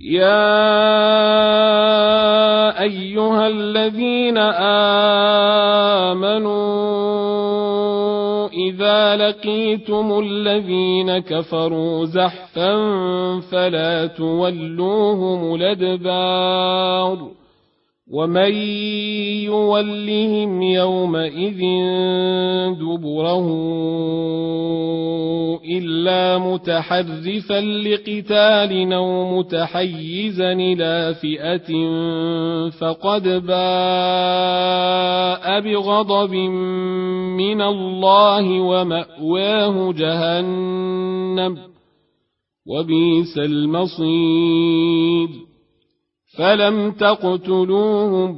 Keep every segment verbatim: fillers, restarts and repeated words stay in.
يا أيها الذين آمنوا إذا لقيتم الذين كفروا زحفا فلا تولوهم الأدبار ومن يولهم يومئذ دبره إلا متحرفا لقتال أو متحيزا إلى فئة فقد باء بغضب من الله ومأواه جهنم وبئس المصير فلم تقتلوهم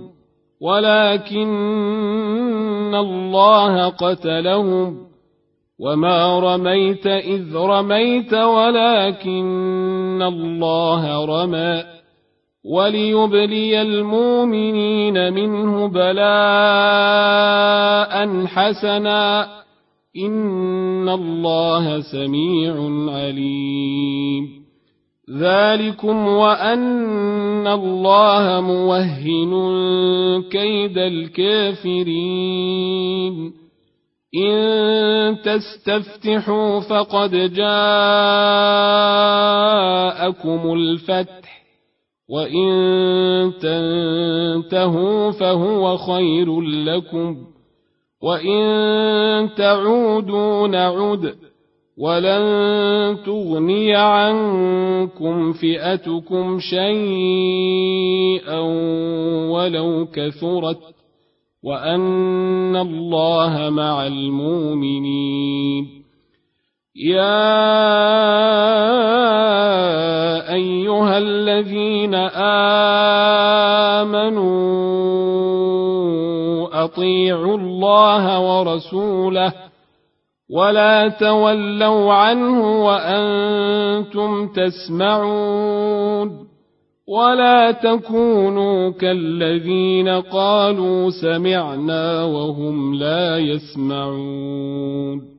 ولكن الله قتلهم وما رميت إذ رميت ولكن الله رمى وليبلي المؤمنين منه بلاء حسنا إن الله سميع عليم ذلكم وأن الله موهن كيد الكافرين إن تستفتحوا فقد جاءكم الفتح وإن تنتهوا فهو خير لكم وإن تعودوا نعد ولن تغني عنكم فئتكم شيئا ولو كثرت وأن الله مع المؤمنين يا أيها الذين آمنوا أطيعوا الله ورسوله ولا تولوا عنه وأنتم تسمعون ولا تكونوا كالذين قالوا سمعنا وهم لا يسمعون